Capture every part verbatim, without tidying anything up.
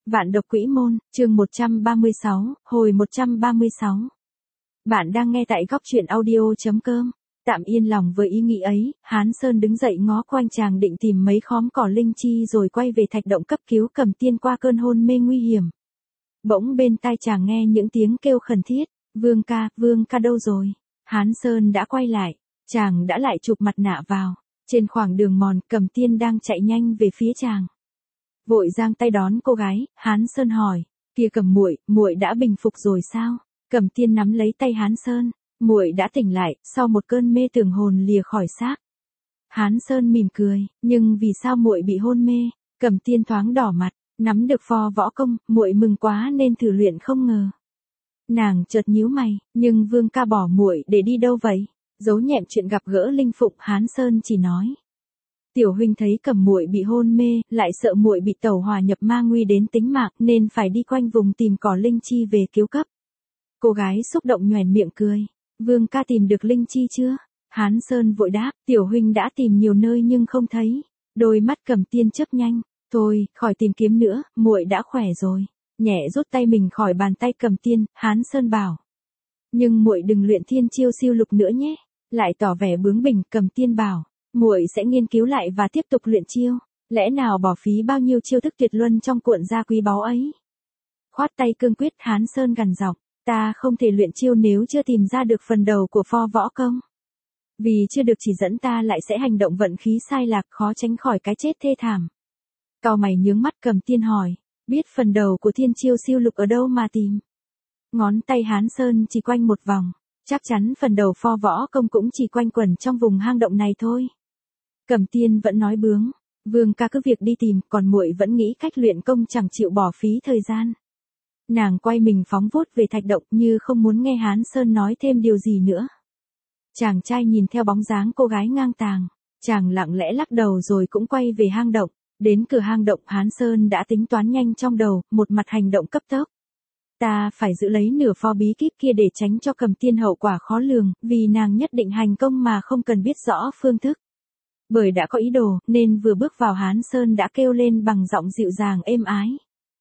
Vạn độc quỹ môn, chương một trăm ba mươi sáu, hồi một trăm ba mươi sáu. Bạn đang nghe tại góc truyện audio.com. Tạm yên lòng với ý nghĩ ấy, Hán Sơn đứng dậy ngó quanh chàng định tìm mấy khóm cỏ linh chi rồi quay về thạch động cấp cứu Cầm Tiên qua cơn hôn mê nguy hiểm. Bỗng bên tai chàng nghe những tiếng kêu khẩn thiết, Vương ca, Vương ca đâu rồi? Hán Sơn đã quay lại, chàng đã lại chụp mặt nạ vào. Trên khoảng đường mòn, Cầm Tiên đang chạy nhanh về phía chàng. Vội giang tay đón cô gái, Hán Sơn hỏi, kia Cầm muội, muội đã bình phục rồi sao? Cầm Tiên nắm lấy tay Hán Sơn, muội đã tỉnh lại, sau một cơn mê tưởng hồn lìa khỏi xác. Hán Sơn mỉm cười, nhưng vì sao muội bị hôn mê? Cầm Tiên thoáng đỏ mặt, nắm được phò võ công, muội mừng quá nên thử luyện không ngờ. Nàng chợt nhíu mày, nhưng Vương ca bỏ muội để đi đâu vậy? Giấu nhẹm chuyện gặp gỡ linh phụng, Hán Sơn chỉ nói. Tiểu huynh thấy Cầm muội bị hôn mê, lại sợ muội bị tẩu hỏa nhập ma nguy đến tính mạng nên phải đi quanh vùng tìm cỏ linh chi về cứu cấp. Cô gái xúc động nhoẻn miệng cười. Vương ca tìm được linh chi chưa? Hán Sơn vội đáp, tiểu huynh đã tìm nhiều nơi nhưng không thấy. Đôi mắt Cầm Tiên chớp nhanh, thôi, khỏi tìm kiếm nữa, muội đã khỏe rồi. Nhẹ rút tay mình khỏi bàn tay Cầm Tiên, Hán Sơn bảo. Nhưng muội đừng luyện thiên chiêu siêu lục nữa nhé. Lại tỏ vẻ bướng bỉnh, Cầm Tiên bảo, muội sẽ nghiên cứu lại và tiếp tục luyện chiêu. Lẽ nào bỏ phí bao nhiêu chiêu thức tuyệt luân trong cuộn gia quý báu ấy? Khoát tay cương quyết, Hán Sơn gằn giọng, ta không thể luyện chiêu nếu chưa tìm ra được phần đầu của pho võ công. Vì chưa được chỉ dẫn ta lại sẽ hành động vận khí sai lạc, khó tránh khỏi cái chết thê thảm. Cau mày nhướng mắt, Cầm Tiên hỏi, biết phần đầu của thiên chiêu siêu lục ở đâu mà tìm? Ngón tay Hán Sơn chỉ quanh một vòng, chắc chắn phần đầu pho võ công cũng chỉ quanh quẩn trong vùng hang động này thôi. Cầm Tiên vẫn nói bướng, Vương ca cứ việc đi tìm, còn muội vẫn nghĩ cách luyện công chẳng chịu bỏ phí thời gian. Nàng quay mình phóng vút về thạch động như không muốn nghe Hán Sơn nói thêm điều gì nữa. Chàng trai nhìn theo bóng dáng cô gái ngang tàng, chàng lặng lẽ lắc đầu rồi cũng quay về hang động. Đến cửa hang động, Hán Sơn đã tính toán nhanh trong đầu, một mặt hành động cấp tốc. Ta phải giữ lấy nửa pho bí kíp kia để tránh cho Cầm Tiên hậu quả khó lường, vì nàng nhất định hành công mà không cần biết rõ phương thức. Bởi đã có ý đồ, nên vừa bước vào Hán Sơn đã kêu lên bằng giọng dịu dàng êm ái.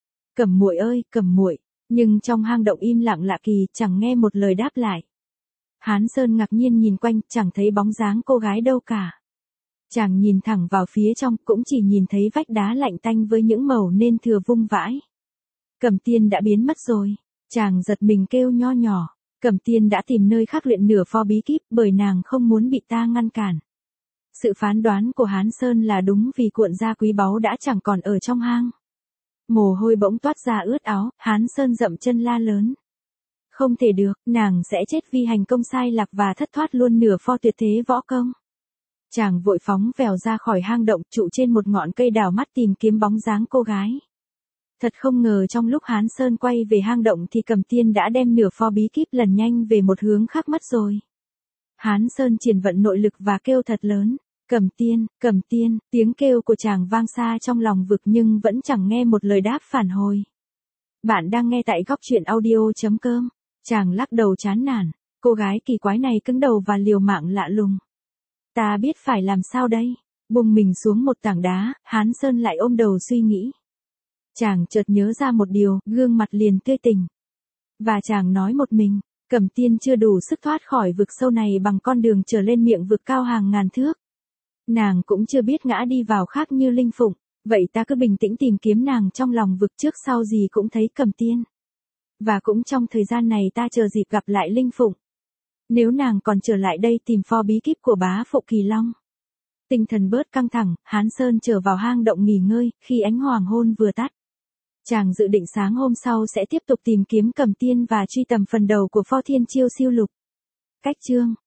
Cầm muội ơi, Cầm muội, nhưng trong hang động im lặng lạ kỳ, chẳng nghe một lời đáp lại. Hán Sơn ngạc nhiên nhìn quanh, chẳng thấy bóng dáng cô gái đâu cả. Chàng nhìn thẳng vào phía trong, cũng chỉ nhìn thấy vách đá lạnh tanh với những mẩu nên thừa vung vãi. Cầm Tiên đã biến mất rồi. Chàng giật mình kêu nho nhỏ, Cầm Tiên đã tìm nơi khác luyện nửa pho bí kíp bởi nàng không muốn bị ta ngăn cản. Sự phán đoán của Hán Sơn là đúng vì cuộn gia quý báu đã chẳng còn ở trong hang. Mồ hôi bỗng toát ra ướt áo, Hán Sơn dậm chân la lớn. Không thể được, nàng sẽ chết vì hành công sai lạc và thất thoát luôn nửa pho tuyệt thế võ công. Chàng vội phóng vèo ra khỏi hang động, trụ trên một ngọn cây đào mắt tìm kiếm bóng dáng cô gái. Thật không ngờ trong lúc Hán Sơn quay về hang động thì Cầm Tiên đã đem nửa pho bí kíp lần nhanh về một hướng khác mất rồi. Hán Sơn triển vận nội lực và kêu thật lớn. Cầm Tiên, Cầm Tiên, tiếng kêu của chàng vang xa trong lòng vực nhưng vẫn chẳng nghe một lời đáp phản hồi. Bạn đang nghe tại góc truyện audio.com. Chàng lắc đầu chán nản, cô gái kỳ quái này cứng đầu và liều mạng lạ lùng. Ta biết phải làm sao đây? Buông mình xuống một tảng đá, Hán Sơn lại ôm đầu suy nghĩ. Chàng chợt nhớ ra một điều, gương mặt liền tươi tỉnh. Và chàng nói một mình, Cầm Tiên chưa đủ sức thoát khỏi vực sâu này bằng con đường trở lên miệng vực cao hàng ngàn thước. Nàng cũng chưa biết ngã đi vào khác như linh phụng, vậy ta cứ bình tĩnh tìm kiếm nàng trong lòng vực, trước sau gì cũng thấy Cầm Tiên. Và cũng trong thời gian này ta chờ dịp gặp lại linh phụng. Nếu nàng còn trở lại đây tìm pho bí kíp của bá phụ Kỳ Long. Tinh thần bớt căng thẳng, Hán Sơn trở vào hang động nghỉ ngơi, khi ánh hoàng hôn vừa tắt. Chàng dự định sáng hôm sau sẽ tiếp tục tìm kiếm Cầm Tiên và truy tầm phần đầu của pho thiên chiêu siêu lục. Cách chương